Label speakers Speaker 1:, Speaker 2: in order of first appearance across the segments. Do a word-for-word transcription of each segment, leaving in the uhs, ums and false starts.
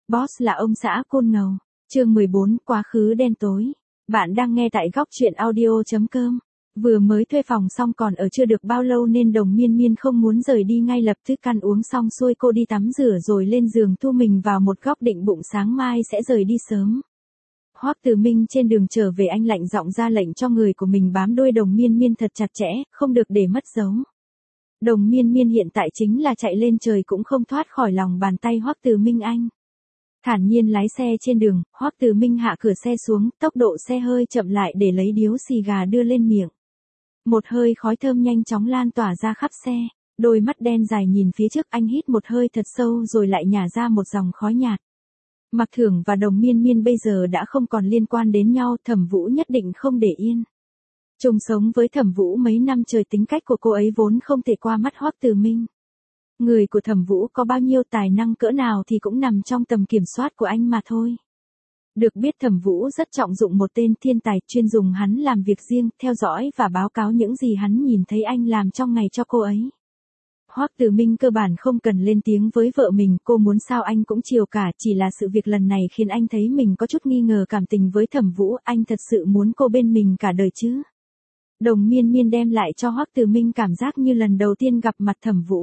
Speaker 1: Boss là ông xã côn ngầu. Chương mười bốn, quá khứ đen tối. Bạn đang nghe tại góc truyện audio.com. Vừa mới thuê phòng xong còn ở chưa được bao lâu nên Đồng Miên Miên không muốn rời đi ngay lập tức, ăn uống xong xuôi cô đi tắm rửa rồi lên giường thu mình vào một góc định bụng sáng mai sẽ rời đi sớm. Hoắc Từ Minh trên đường trở về, anh lạnh giọng ra lệnh cho người của mình bám đuôi Đồng Miên Miên thật chặt chẽ, không được để mất dấu. Đồng Miên Miên hiện tại chính là chạy lên trời cũng không thoát khỏi lòng bàn tay Hoắc Từ Minh anh. Thản nhiên lái xe trên đường, Hoắc Từ Minh hạ cửa xe xuống, tốc độ xe hơi chậm lại để lấy điếu xì gà đưa lên miệng. Một hơi khói thơm nhanh chóng lan tỏa ra khắp xe, đôi mắt đen dài nhìn phía trước, anh hít một hơi thật sâu rồi lại nhả ra một dòng khói nhạt. Mạc Thưởng và Đồng Miên Miên bây giờ đã không còn liên quan đến nhau, Thẩm Vũ nhất định không để yên. Chung sống với Thẩm Vũ mấy năm trời, tính cách của cô ấy vốn không thể qua mắt Hoắc Từ Minh. Người của Thẩm Vũ có bao nhiêu tài năng cỡ nào thì cũng nằm trong tầm kiểm soát của anh mà thôi. Được biết Thẩm Vũ rất trọng dụng một tên thiên tài, chuyên dùng hắn làm việc riêng, theo dõi và báo cáo những gì hắn nhìn thấy anh làm trong ngày cho cô ấy. Hoắc Từ Minh cơ bản không cần lên tiếng với vợ mình, cô muốn sao anh cũng chiều cả, chỉ là sự việc lần này khiến anh thấy mình có chút nghi ngờ cảm tình với Thẩm Vũ, anh thật sự muốn cô bên mình cả đời chứ? Đồng Miên Miên đem lại cho Hoắc Từ Minh cảm giác như lần đầu tiên gặp mặt Thẩm Vũ.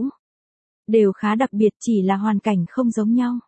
Speaker 1: Đều khá đặc biệt, chỉ là hoàn cảnh không giống nhau.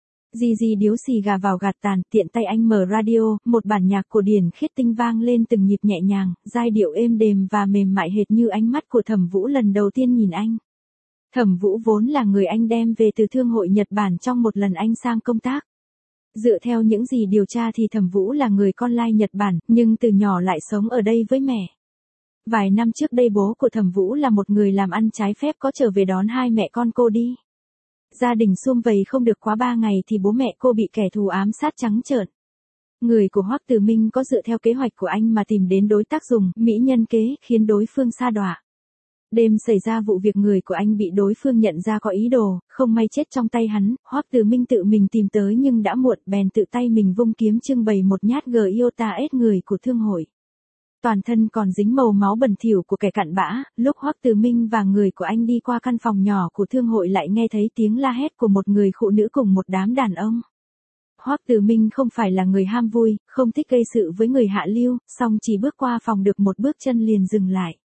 Speaker 1: Di Di điếu xì gà vào gạt tàn, tiện tay anh mở radio, một bản nhạc cổ điển khiết tinh vang lên từng nhịp nhẹ nhàng, giai điệu êm đềm và mềm mại hệt như ánh mắt của Thẩm Vũ lần đầu tiên nhìn anh. Thẩm Vũ vốn là người anh đem về từ Thương hội Nhật Bản trong một lần anh sang công tác. Dựa theo những gì điều tra thì Thẩm Vũ là người con lai Nhật Bản, nhưng từ nhỏ lại sống ở đây với mẹ. Vài năm trước đây bố của Thẩm Vũ là một người làm ăn trái phép, có trở về đón hai mẹ con cô đi. Gia đình sum vầy không được quá ba ngày thì bố mẹ cô bị kẻ thù ám sát trắng trợn. Người của Hoắc Từ Minh có dựa theo kế hoạch của anh mà tìm đến đối tác dùng mỹ nhân kế, khiến đối phương sa đọa. Đêm xảy ra vụ việc, người của anh bị đối phương nhận ra có ý đồ, không may chết trong tay hắn. Hoắc Từ Minh tự mình tìm tới nhưng đã muộn, bèn tự tay mình vung kiếm trưng bày một nhát gờ iota ết người của thương hội. Toàn thân còn dính màu máu bẩn thỉu của kẻ cặn bã. Lúc Hoắc Từ Minh và người của anh đi qua căn phòng nhỏ của thương hội lại nghe thấy tiếng la hét của một người phụ nữ cùng một đám đàn ông. Hoắc Từ Minh không phải là người ham vui, không thích gây sự với người hạ lưu, song chỉ bước qua phòng được một bước chân liền dừng lại.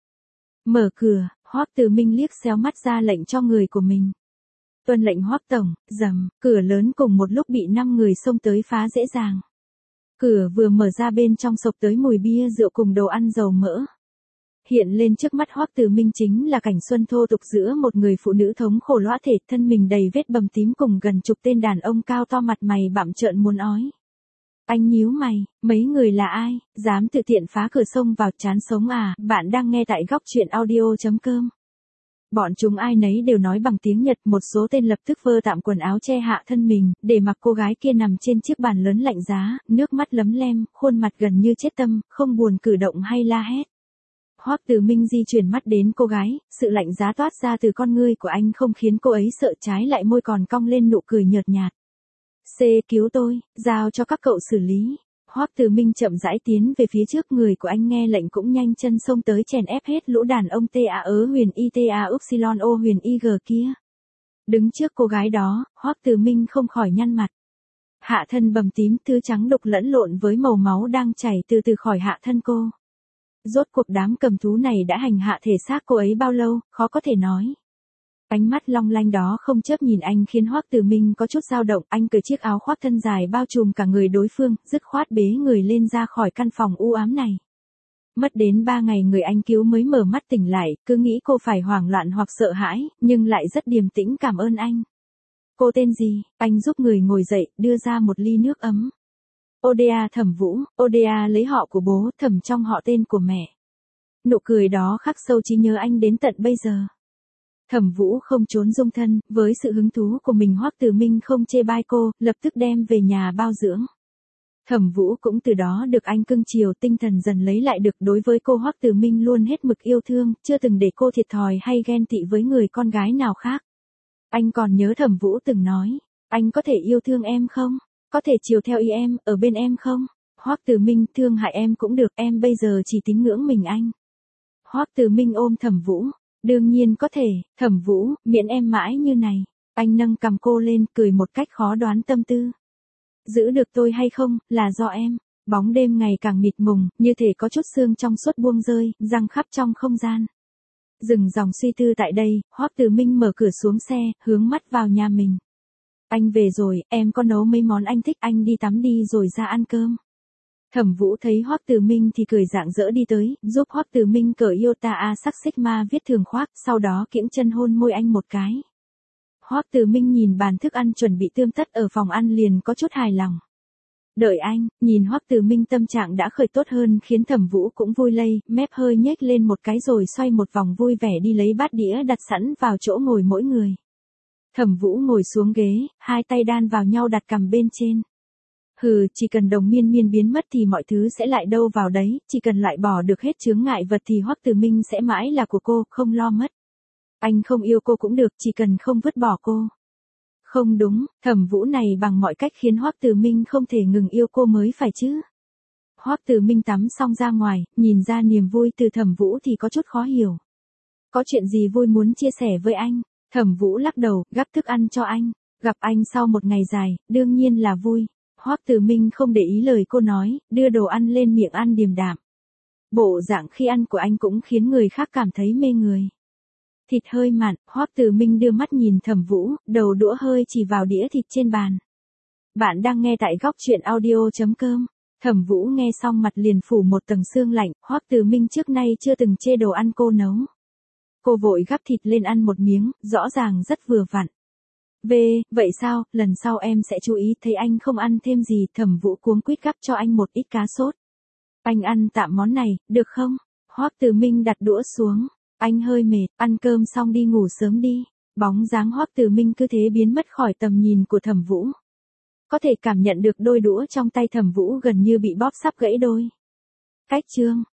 Speaker 1: Mở cửa, Hoắc Từ Minh liếc xéo mắt ra lệnh cho người của mình. Tuân lệnh Hoắc tổng. Rầm, cửa lớn cùng một lúc bị năm người xông tới phá dễ dàng. Cửa vừa mở ra, bên trong xộc tới mùi bia rượu cùng đồ ăn dầu mỡ. Hiện lên trước mắt Hoắc Từ Minh chính là cảnh xuân thô tục giữa một người phụ nữ thống khổ lõa thể, thân mình đầy vết bầm tím cùng gần chục tên đàn ông cao to mặt mày bặm trợn muốn ói. Anh nhíu mày, mấy người là ai, dám tự tiện phá cửa xông vào, chán sống à? Bạn đang nghe tại góc truyện audio.com. Bọn chúng ai nấy đều nói bằng tiếng Nhật, một số tên lập tức vơ tạm quần áo che hạ thân mình, để mặc cô gái kia nằm trên chiếc bàn lớn lạnh giá, nước mắt lấm lem, khuôn mặt gần như chết tâm, không buồn cử động hay la hét. Hoắc Từ Minh di chuyển mắt đến cô gái, sự lạnh giá toát ra từ con ngươi của anh không khiến cô ấy sợ, trái lại môi còn cong lên nụ cười nhợt nhạt. C, cứu tôi, giao cho các cậu xử lý. Hoắc Từ Minh chậm rãi tiến về phía trước, người của anh nghe lệnh cũng nhanh chân xông tới chèn ép hết lũ đàn ông ta ớ huyền y ta upsilon o huyền y g kia. Đứng trước cô gái đó, Hoắc Từ Minh không khỏi nhăn mặt. Hạ thân bầm tím, thứ trắng đục lẫn lộn với màu máu đang chảy từ từ khỏi hạ thân cô. Rốt cuộc đám cầm thú này đã hành hạ thể xác cô ấy bao lâu, khó có thể nói. Ánh mắt long lanh đó không chớp nhìn anh khiến Hoắc Từ Minh có chút dao động, anh cởi chiếc áo khoác thân dài bao trùm cả người đối phương, dứt khoát bế người lên ra khỏi căn phòng u ám này. Mất đến ba ngày người anh cứu mới mở mắt tỉnh lại, cứ nghĩ cô phải hoảng loạn hoặc sợ hãi, nhưng lại rất điềm tĩnh cảm ơn anh. Cô tên gì? Anh giúp người ngồi dậy, đưa ra một ly nước ấm. Oda Thẩm Vũ. Oda lấy họ của bố, Thẩm trong họ tên của mẹ. Nụ cười đó khắc sâu trí nhớ anh đến tận bây giờ. Thẩm Vũ không trốn dung thân, với sự hứng thú của mình Hoắc Từ Minh không chê bai cô, lập tức đem về nhà bao dưỡng. Thẩm Vũ cũng từ đó được anh cưng chiều, tinh thần dần lấy lại được, đối với cô Hoắc Từ Minh luôn hết mực yêu thương, chưa từng để cô thiệt thòi hay ghen tị với người con gái nào khác. Anh còn nhớ Thẩm Vũ từng nói, anh có thể yêu thương em không? Có thể chiều theo ý em, ở bên em không? Hoắc Từ Minh, thương hại em cũng được, em bây giờ chỉ tín ngưỡng mình anh. Hoắc Từ Minh ôm Thẩm Vũ. Đương nhiên có thể, Thẩm Vũ, miễn em mãi như này. Anh nâng cằm cô lên, cười một cách khó đoán tâm tư. Giữ được tôi hay không, là do em. Bóng đêm ngày càng mịt mùng, như thể có chút sương trong suốt buông rơi, răng khắp trong không gian. Dừng dòng suy tư tại đây, Hoắc Từ Minh mở cửa xuống xe, hướng mắt vào nhà mình. Anh về rồi, em có nấu mấy món anh thích, anh đi tắm đi rồi ra ăn cơm. Thẩm Vũ thấy Hoắc Từ Minh thì cười rạng rỡ đi tới, giúp Hoắc Từ Minh cởi Iota A sắc Sigma viết thường khoác, sau đó kiễng chân hôn môi anh một cái. Hoắc Từ Minh nhìn bàn thức ăn chuẩn bị tươm tất ở phòng ăn liền có chút hài lòng. Đợi anh, nhìn Hoắc Từ Minh tâm trạng đã khởi tốt hơn khiến Thẩm Vũ cũng vui lây, mép hơi nhếch lên một cái rồi xoay một vòng vui vẻ đi lấy bát đĩa đặt sẵn vào chỗ ngồi mỗi người. Thẩm Vũ ngồi xuống ghế, hai tay đan vào nhau đặt cằm bên trên. Hừ, chỉ cần Đồng Miên Miên biến mất thì mọi thứ sẽ lại đâu vào đấy, chỉ cần loại bỏ được hết chướng ngại vật thì Hoắc Từ Minh sẽ mãi là của cô, không lo mất. Anh không yêu cô cũng được, chỉ cần không vứt bỏ cô. Không đúng, Thẩm Vũ này bằng mọi cách khiến Hoắc Từ Minh không thể ngừng yêu cô mới phải chứ. Hoắc Từ Minh tắm xong ra ngoài, nhìn ra niềm vui từ Thẩm Vũ thì có chút khó hiểu. Có chuyện gì vui muốn chia sẻ với anh? Thẩm Vũ lắc đầu, gắp thức ăn cho anh. Gặp anh sau một ngày dài, đương nhiên là vui. Hoắc Từ Minh không để ý lời cô nói, đưa đồ ăn lên miệng ăn điềm đạm. Bộ dạng khi ăn của anh cũng khiến người khác cảm thấy mê người. Thịt hơi mặn, Hoắc Từ Minh đưa mắt nhìn Thẩm Vũ, đầu đũa hơi chỉ vào đĩa thịt trên bàn. Bạn đang nghe tại góc truyện audio chấm com. Thẩm Vũ nghe xong mặt liền phủ một tầng sương lạnh, Hoắc Từ Minh trước nay chưa từng chê đồ ăn cô nấu. Cô vội gắp thịt lên ăn một miếng, rõ ràng rất vừa vặn. Về, vậy sao, lần sau em sẽ chú ý, thấy anh không ăn thêm gì, Thẩm Vũ cuống quýt gắp cho anh một ít cá sốt. Anh ăn tạm món này, được không? Hoắc Từ Minh đặt đũa xuống. Anh hơi mệt, ăn cơm xong đi ngủ sớm đi. Bóng dáng Hoắc Từ Minh cứ thế biến mất khỏi tầm nhìn của Thẩm Vũ. Có thể cảm nhận được đôi đũa trong tay Thẩm Vũ gần như bị bóp sắp gãy đôi. Cách chương